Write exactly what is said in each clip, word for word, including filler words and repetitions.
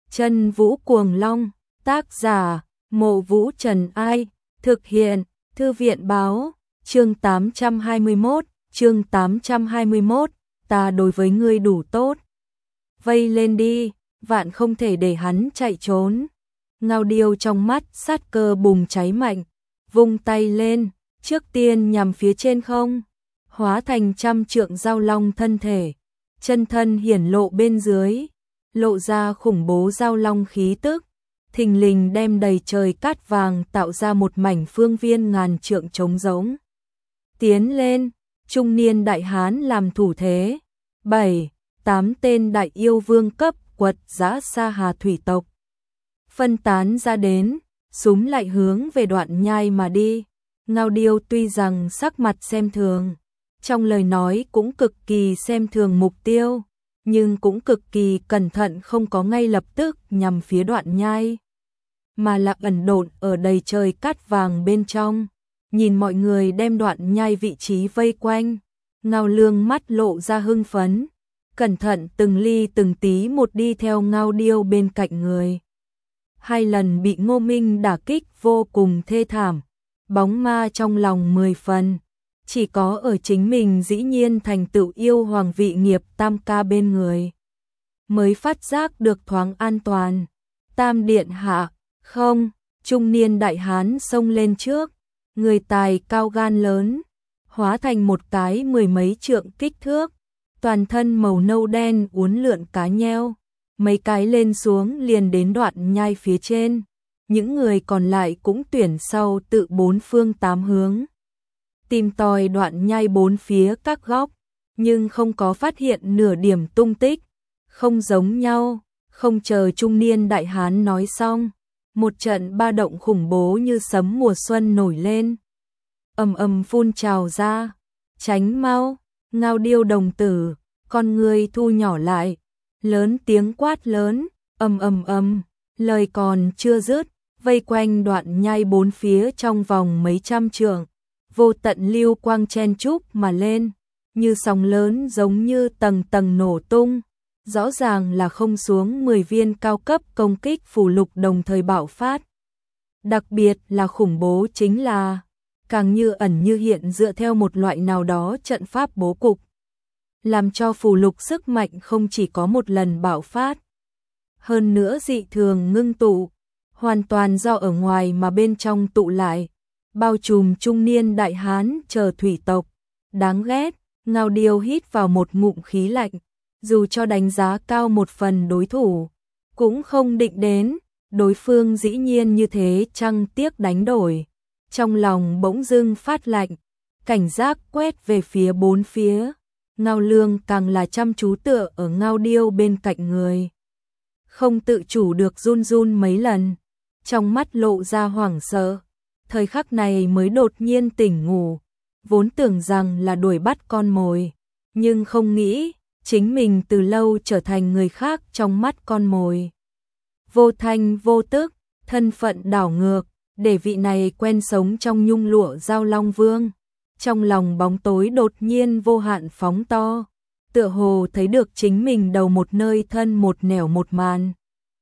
Chân Vũ Cuồng Long, tác giả, Mộ Vũ Trần Ai, thực hiện, Thư viện báo, chương tám trăm hai mươi mốt, chương tám trăm hai mươi mốt, ta đối với ngươi đủ tốt. Vây lên đi, vạn không thể để hắn chạy trốn. Ngao Điêu trong mắt sát cơ bùng cháy mạnh, vung tay lên, trước tiên nhằm phía trên không, hóa thành trăm trượng giao long thân thể, chân thân hiển lộ bên dưới, lộ ra khủng bố giao long khí tức, thình lình đem đầy trời cát vàng tạo ra một mảnh phương viên ngàn trượng trống rỗng. Tiến lên, trung niên đại hán làm thủ thế, bảy, tám tên đại yêu vương cấp quật dã sa hà thủy tộc phân tán ra đến, súm lại hướng về Đoạn Nhai mà đi. Ngao Điêu tuy rằng sắc mặt xem thường, trong lời nói cũng cực kỳ xem thường mục tiêu, nhưng cũng cực kỳ cẩn thận, không có ngay lập tức nhằm phía Đoạn Nhai, mà là ẩn độn ở đầy trời cát vàng bên trong, nhìn mọi người đem Đoạn Nhai vị trí vây quanh. Ngao Lương mắt lộ ra hưng phấn, cẩn thận từng ly từng tí một đi theo Ngao Điêu bên cạnh người. Hai lần bị Ngô Minh đả kích vô cùng thê thảm, bóng ma trong lòng mười phần, chỉ có ở chính mình dĩ nhiên thành tựu yêu hoàng vị nghiệp tam ca bên người, mới phát giác được thoáng an toàn. Tam điện hạ, không, trung niên đại hán xông lên trước, người tài cao gan lớn, hóa thành một cái mười mấy trượng kích thước, toàn thân màu nâu đen uốn lượn cá nheo, mấy cái lên xuống liền đến Đoạn Nhai phía trên. Những người còn lại cũng tuyển sau tự bốn phương tám hướng tìm tòi Đoạn Nhai bốn phía các góc, nhưng không có phát hiện nửa điểm tung tích. Không giống nhau, không chờ trung niên đại hán nói xong, một trận ba động khủng bố như sấm mùa xuân nổi lên, ầm ầm phun trào ra. Tránh mau! Ngao Điêu đồng tử, con người thu nhỏ lại, lớn tiếng quát lớn, ầm ầm ầm, lời còn chưa dứt, vây quanh Đoạn Nhai bốn phía trong vòng mấy trăm trượng, vô tận lưu quang chen chúc mà lên, như sóng lớn giống như tầng tầng nổ tung, rõ ràng là không xuống mười viên cao cấp công kích phù lục đồng thời bạo phát. Đặc biệt là khủng bố chính là, càng như ẩn như hiện dựa theo một loại nào đó trận pháp bố cục, làm cho phù lục sức mạnh không chỉ có một lần bạo phát, hơn nữa dị thường ngưng tụ, hoàn toàn do ở ngoài mà bên trong tụ lại, bao trùm trung niên đại hán chờ thủy tộc. Đáng ghét! Ngao Điêu hít vào một ngụm khí lạnh, dù cho đánh giá cao một phần đối thủ, cũng không định đến, đối phương dĩ nhiên như thế chăng tiếc đánh đổi. Trong lòng bỗng dưng phát lạnh, cảnh giác quét về phía bốn phía. Ngao Lương càng là chăm chú tựa ở Ngao Điêu bên cạnh người, không tự chủ được run run mấy lần, trong mắt lộ ra hoảng sợ. Thời khắc này mới đột nhiên tỉnh ngủ, vốn tưởng rằng là đuổi bắt con mồi, nhưng không nghĩ chính mình từ lâu trở thành người khác trong mắt con mồi. Vô thanh vô tức, thân phận đảo ngược, để vị này quen sống trong nhung lụa giao long vương. Trong lòng bóng tối đột nhiên vô hạn phóng to, tựa hồ thấy được chính mình đầu một nơi thân một nẻo một màn.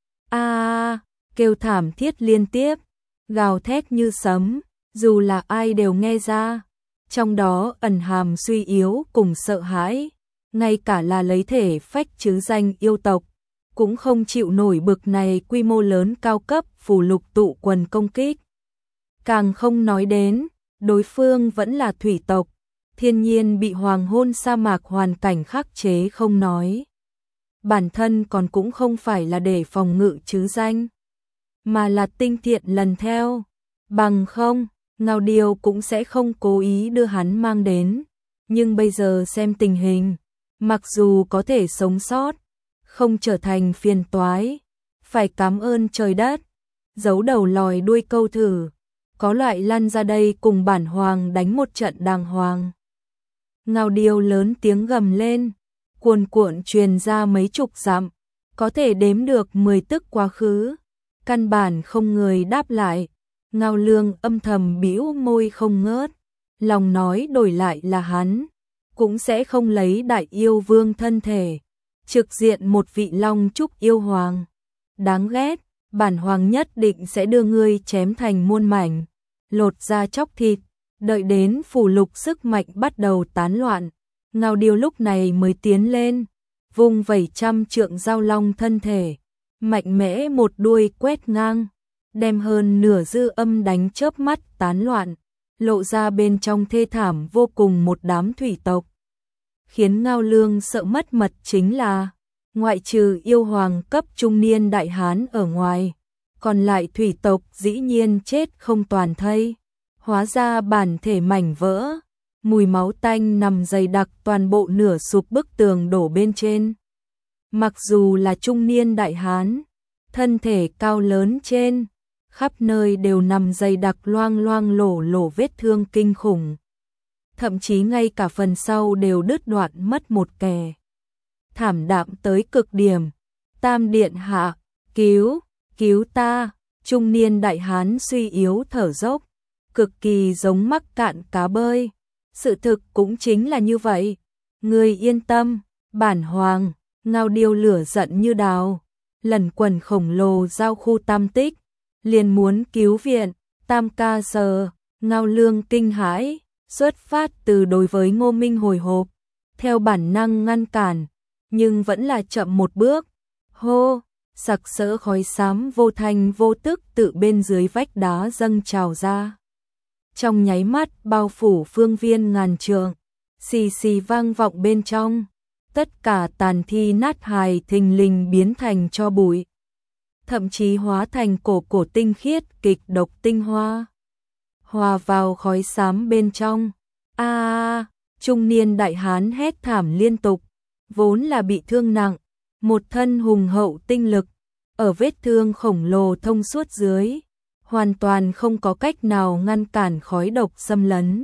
A à, kêu thảm thiết liên tiếp, gào thét như sấm, dù là ai đều nghe ra, trong đó ẩn hàm suy yếu cùng sợ hãi, ngay cả là lấy thể phách chứ danh yêu tộc, cũng không chịu nổi bực này quy mô lớn cao cấp phù lục tụ quần công kích. Càng không nói đến, đối phương vẫn là thủy tộc, thiên nhiên bị hoàng hôn sa mạc hoàn cảnh khắc chế không nói, bản thân còn cũng không phải là để phòng ngự chứ danh, mà là tinh thiện lần theo, bằng không, Ngao Điêu cũng sẽ không cố ý đưa hắn mang đến. Nhưng bây giờ xem tình hình, mặc dù có thể sống sót, không trở thành phiền toái, phải cảm ơn trời đất, giấu đầu lòi đuôi câu thử, có loại lăn ra đây cùng bản hoàng đánh một trận đàng hoàng. Ngao Điêu lớn tiếng gầm lên, cuồn cuộn truyền ra mấy chục dặm, có thể đếm được mười tức quá khứ, căn bản không người đáp lại. Ngao Lương âm thầm bĩu môi không ngớt, lòng nói đổi lại là hắn, cũng sẽ không lấy đại yêu vương thân thể, trực diện một vị long trúc yêu hoàng. đáng ghét, bản hoàng nhất định sẽ đưa ngươi chém thành muôn mảnh, lột da chóc thịt, đợi đến phù lục sức mạnh bắt đầu tán loạn, Ngao Điêu lúc này mới tiến lên, vung vẩy trăm trượng giao long thân thể, mạnh mẽ một đuôi quét ngang, đem hơn nửa dư âm đánh chớp mắt tán loạn, lộ ra bên trong thê thảm vô cùng một đám thủy tộc. Khiến Ngao Lương sợ mất mật chính là, ngoại trừ yêu hoàng cấp trung niên đại hán ở ngoài, còn lại thủy tộc dĩ nhiên chết không toàn thây, hóa ra bản thể mảnh vỡ, mùi máu tanh nằm dày đặc toàn bộ nửa sụp bức tường đổ bên trên. Mặc dù là trung niên đại hán, thân thể cao lớn trên, khắp nơi đều nằm dày đặc loang loang lổ lổ vết thương kinh khủng. Thậm chí ngay cả phần sau đều đứt đoạn mất một kẻ. Thảm đạm tới cực điểm. Tam điện hạ, cứu, cứu ta, trung niên đại hán suy yếu thở dốc, cực kỳ giống mắc cạn cá bơi. Sự thực cũng chính là như vậy. Ngươi yên tâm, bản hoàng, Ngao Điêu lửa giận như đào, lần quần khổng lồ giao khu tam tích, liền muốn cứu viện, tam ca giờ, Ngao Lương kinh hãi, xuất phát từ đối với Ngô Minh hồi hộp, theo bản năng ngăn cản, nhưng vẫn là chậm một bước. Hô, sặc sỡ khói xám vô thanh vô tức tự bên dưới vách đá dâng trào ra. Trong nháy mắt bao phủ phương viên ngàn trượng, xì xì vang vọng bên trong, tất cả tàn thi nát hài thình lình biến thành tro bụi, thậm chí hóa thành cổ cổ tinh khiết kịch độc tinh hoa, hòa vào khói xám bên trong. A, à, trung niên đại hán hét thảm liên tục, vốn là bị thương nặng, một thân hùng hậu tinh lực, ở vết thương khổng lồ thông suốt dưới, hoàn toàn không có cách nào ngăn cản khói độc xâm lấn.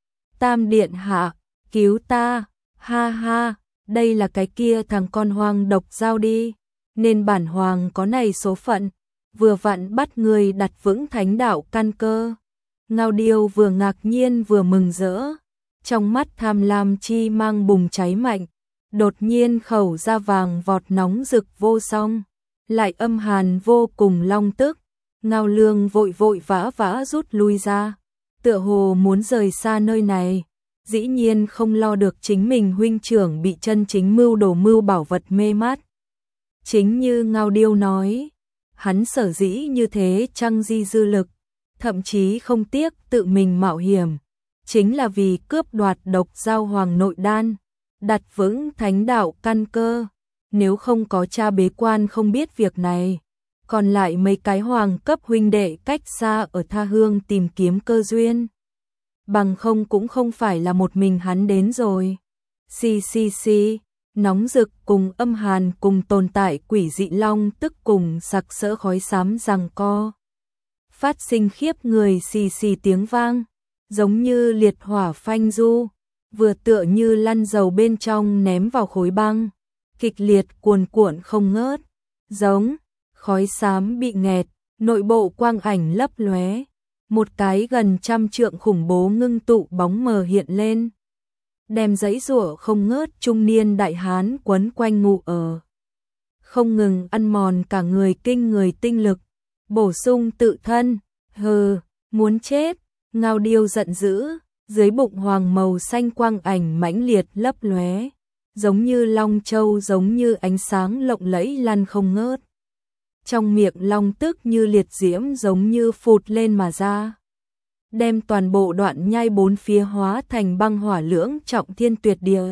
Tam điện hạ, cứu ta, ha ha, đây là cái kia thằng con hoang độc giao đi, nên bản hoàng có này số phận, vừa vặn bắt người đặt vững thánh đạo căn cơ. Ngao Điêu vừa ngạc nhiên vừa mừng rỡ, trong mắt tham lam chi mang bùng cháy mạnh, đột nhiên khẩu ra vàng vọt nóng rực vô song, lại âm hàn vô cùng long tức. Ngao Lương vội vội vã vã rút lui ra, tựa hồ muốn rời xa nơi này, dĩ nhiên không lo được chính mình huynh trưởng bị chân chính mưu đồ mưu bảo vật mê mắt. Chính như Ngao Điêu nói, hắn sở dĩ như thế trăng di dư lực, thậm chí không tiếc tự mình mạo hiểm, chính là vì cướp đoạt độc giao hoàng nội đan, đặt vững thánh đạo căn cơ. Nếu không có cha bế quan không biết việc này, còn lại mấy cái hoàng cấp huynh đệ cách xa ở tha hương tìm kiếm cơ duyên, bằng không cũng không phải là một mình hắn đến rồi. Xì xì xì, nóng rực cùng âm hàn cùng tồn tại quỷ dị long tức cùng sặc sỡ khói xám giằng co, phát sinh khiếp người xì xì tiếng vang, giống như liệt hỏa phanh du, vừa tựa như lăn dầu bên trong ném vào khối băng, kịch liệt cuồn cuộn không ngớt, giống khói xám bị nghẹt, nội bộ quang ảnh lấp lóe, một cái gần trăm trượng khủng bố ngưng tụ bóng mờ hiện lên, đem giãy giụa không ngớt trung niên đại hán quấn quanh ngụ ở, không ngừng ăn mòn cả người kinh người tinh lực, bổ sung tự thân. Hừ, muốn chết. Ngao Điêu giận dữ, dưới bụng hoàng màu xanh quang ảnh mãnh liệt lấp lóe, giống như long châu, giống như ánh sáng lộng lẫy lăn không ngớt. Trong miệng long tức như liệt diễm giống như phụt lên mà ra, đem toàn bộ đoạn nhai bốn phía hóa thành băng hỏa lưỡng trọng thiên tuyệt địa.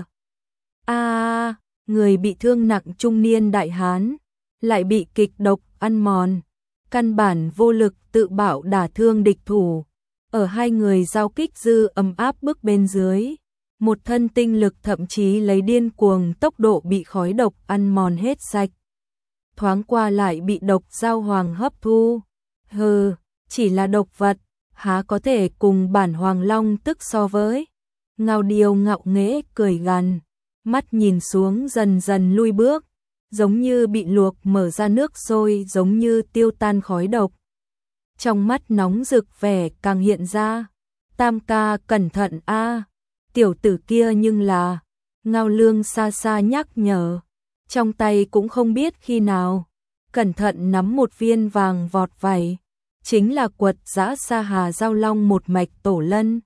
A, à, người bị thương nặng trung niên đại hán lại bị kịch độc ăn mòn, căn bản vô lực tự bảo đả thương địch thủ. Ở hai người giao kích dư ấm áp bức bên dưới, một thân tinh lực thậm chí lấy điên cuồng tốc độ bị khói độc ăn mòn hết sạch. Thoáng qua lại bị độc giao hoàng hấp thu. Hừ, chỉ là độc vật, há có thể cùng bản hoàng long tức so với. Ngao Điêu ngạo nghễ cười gằn, mắt nhìn xuống dần dần lui bước, giống như bị luộc mở ra nước sôi, giống như tiêu tan khói độc. Trong mắt nóng rực vẻ càng hiện ra. Tam ca cẩn thận a, tiểu tử kia nhưng là. Ngao Lương xa xa nhắc nhở, trong tay cũng không biết khi nào cẩn thận nắm một viên vàng vọt vảy, chính là quật dã sa hà giao long một mạch tổ lân.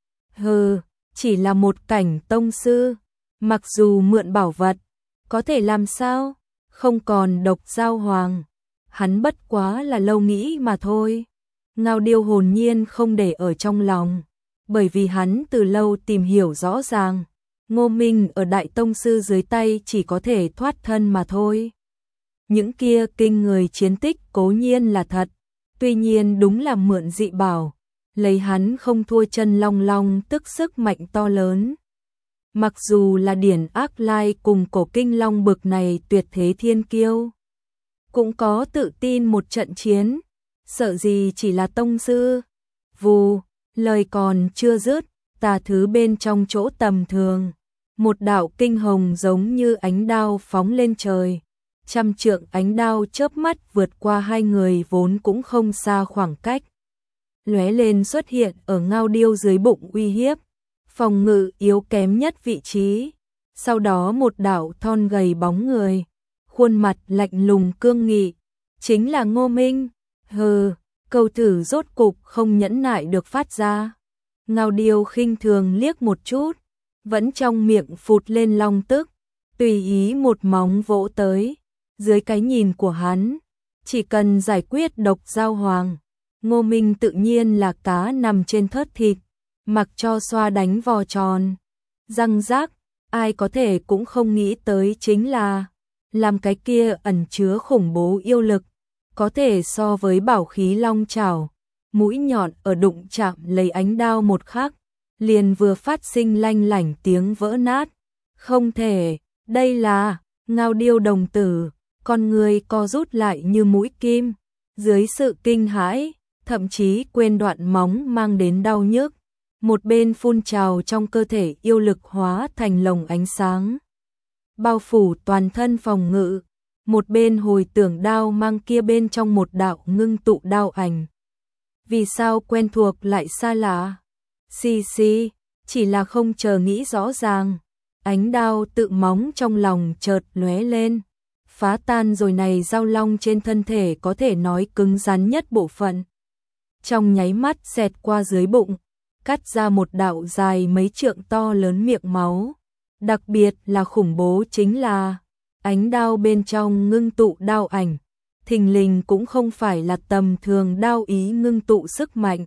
Hừ, chỉ là một cảnh tông sư, mặc dù mượn bảo vật, có thể làm sao, không còn độc giao hoàng, hắn bất quá là lâu nghĩ mà thôi. Ngao Điêu hồn nhiên không để ở trong lòng, bởi vì hắn từ lâu tìm hiểu rõ ràng, Ngô Minh ở đại tông sư dưới tay chỉ có thể thoát thân mà thôi. Những kia kinh người chiến tích cố nhiên là thật, tuy nhiên đúng là mượn dị bảo, lấy hắn không thua chân long long tức sức mạnh to lớn. Mặc dù là Điển Ác Lai cùng cổ kinh long bực này tuyệt thế thiên kiêu, cũng có tự tin một trận chiến, sợ gì chỉ là tông sư. Vù, lời còn chưa dứt, tà thứ bên trong chỗ tầm thường, một đạo kinh hồng giống như ánh đao phóng lên trời, trăm trượng ánh đao chớp mắt vượt qua hai người vốn cũng không xa khoảng cách, lóe lên xuất hiện ở Ngao Điêu dưới bụng uy hiếp, phòng ngự yếu kém nhất vị trí. Sau đó một đạo thon gầy bóng người, khuôn mặt lạnh lùng cương nghị, chính là Ngô Minh. Hừ, câu thử rốt cục không nhẫn nại được phát ra. Ngao Điêu khinh thường liếc một chút, vẫn trong miệng phụt lên long tức, tùy ý một móng vỗ tới. Dưới cái nhìn của hắn, chỉ cần giải quyết độc giao hoàng, Ngô Minh tự nhiên là cá nằm trên thớt thịt, mặc cho xoa đánh vò tròn. Răng rác, ai có thể cũng không nghĩ tới chính là, làm cái kia ẩn chứa khủng bố yêu lực, có thể so với bảo khí long chảo, mũi nhọn ở đụng chạm lấy ánh đao một khắc, liền vừa phát sinh lanh lảnh tiếng vỡ nát. Không thể, đây là, Ngao Điêu đồng tử, con người co rút lại như mũi kim, dưới sự kinh hãi, thậm chí quên đoạn móng mang đến đau nhức, một bên phun trào trong cơ thể yêu lực hóa thành lồng ánh sáng, bao phủ toàn thân phòng ngự, một bên hồi tưởng đao mang kia bên trong một đạo ngưng tụ đao ảnh. Vì sao quen thuộc lại xa lạ? Xì xì, chỉ là không chờ nghĩ rõ ràng, ánh đao tự móng trong lòng chợt lóe lên, phá tan rồi này giao long trên thân thể có thể nói cứng rắn nhất bộ phận. Trong nháy mắt xẹt qua dưới bụng, cắt ra một đạo dài mấy trượng to lớn miệng máu. Đặc biệt là khủng bố chính là, ánh đao bên trong ngưng tụ đao ảnh, thình lình cũng không phải là tầm thường đao ý ngưng tụ sức mạnh,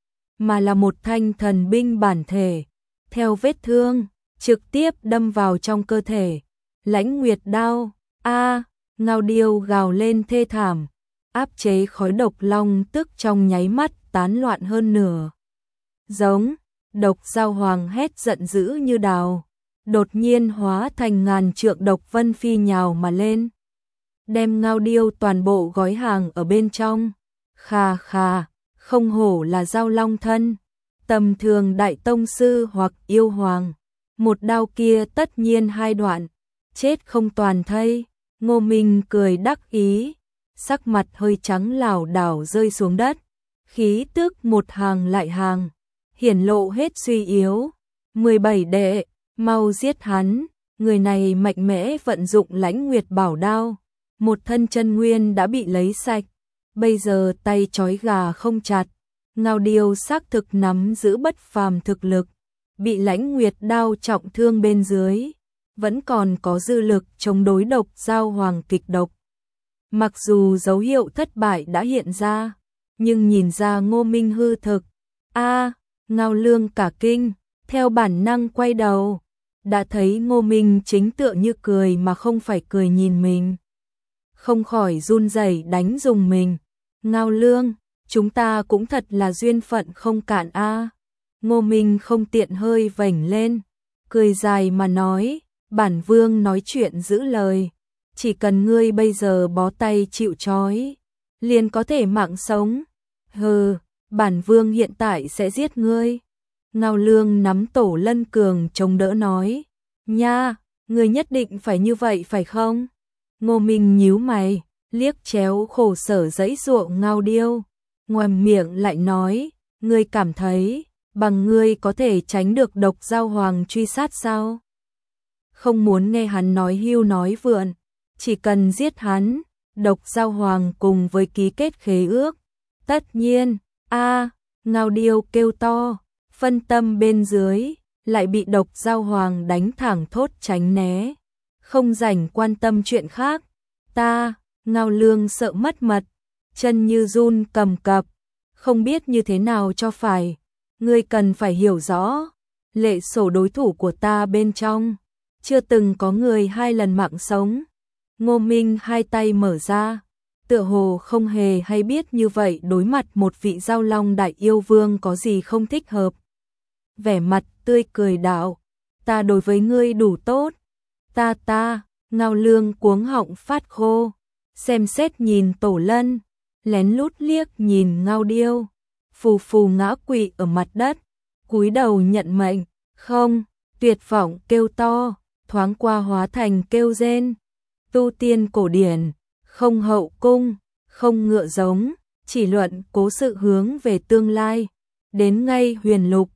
mà là một thanh thần binh bản thể, theo vết thương, trực tiếp đâm vào trong cơ thể. Lãnh Nguyệt đao, a, Ngao Điêu gào lên thê thảm, áp chế khói độc long tức trong nháy mắt tán loạn hơn nửa. Giống, độc giao hoàng hét giận dữ như đào, đột nhiên hóa thành ngàn trượng độc vân phi nhào mà lên, đem Ngao Điêu toàn bộ gói hàng ở bên trong. Khà khà, không hổ là giao long thân, tầm thường đại tông sư hoặc yêu hoàng, một đao kia tất nhiên hai đoạn, chết không toàn thây. Ngô Minh cười đắc ý, sắc mặt hơi trắng lảo đảo rơi xuống đất, khí tức một hàng lại hàng, hiển lộ hết suy yếu. mười bảy đệ, mau giết hắn, người này mạnh mẽ vận dụng Lãnh Nguyệt bảo đao, một thân chân nguyên đã bị lấy sạch, bây giờ tay trói gà không chặt. Ngao Điêu xác thực nắm giữ bất phàm thực lực, bị Lãnh Nguyệt đao trọng thương bên dưới, vẫn còn có dư lực chống đối độc giao hoàng kịch độc. Mặc dù dấu hiệu thất bại đã hiện ra, nhưng nhìn ra Ngô Minh hư thực. A, Ngao Lương cả kinh, theo bản năng quay đầu, đã thấy Ngô Minh chính tựa như cười mà không phải cười nhìn mình, không khỏi run rẩy đánh dùng mình. Ngao Lương, chúng ta cũng thật là duyên phận không cạn a. Ngô Minh không tiện hơi vểnh lên, cười dài mà nói, bản vương nói chuyện giữ lời, chỉ cần ngươi bây giờ bó tay chịu trói, liền có thể mạng sống. Hừ, bản vương hiện tại sẽ giết ngươi. Ngao Lương nắm tổ lân cường chống đỡ nói, nha, ngươi nhất định phải như vậy phải không? Ngô Minh nhíu mày, liếc chéo khổ sở giãy giụa Ngao Điêu, ngoàm miệng lại nói, ngươi cảm thấy, bằng ngươi có thể tránh được độc giao hoàng truy sát sao? Không muốn nghe hắn nói hưu nói vượn, chỉ cần giết hắn, Độc Giao Hoàng cùng với ký kết khế ước. Tất nhiên, a Ngao Điêu kêu to, phân tâm bên dưới, lại bị Độc Giao Hoàng đánh thẳng thốt tránh né. Không rảnh quan tâm chuyện khác. Ta, Ngao Lương sợ mất mật, chân như run cầm cập, không biết như thế nào cho phải. Ngươi cần phải hiểu rõ, lệ sổ đối thủ của ta bên trong, chưa từng có người hai lần mạng sống. Ngô Minh hai tay mở ra, tựa hồ không hề hay biết như vậy đối mặt một vị Giao Long đại yêu vương có gì không thích hợp. Vẻ mặt tươi cười đạo, ta đối với ngươi đủ tốt. Ta ta, Ngao Lương cuống họng phát khô, xem xét nhìn Tổ Lân, lén lút liếc nhìn Ngao Điêu, phù phù ngã quỵ ở mặt đất, cúi đầu nhận mệnh, không, tuyệt vọng kêu to, thoáng qua hóa thành kêu rên. Tu tiên cổ điển, không hậu cung, không ngựa giống, chỉ luận cố sự hướng về tương lai. Đến ngay huyền lục,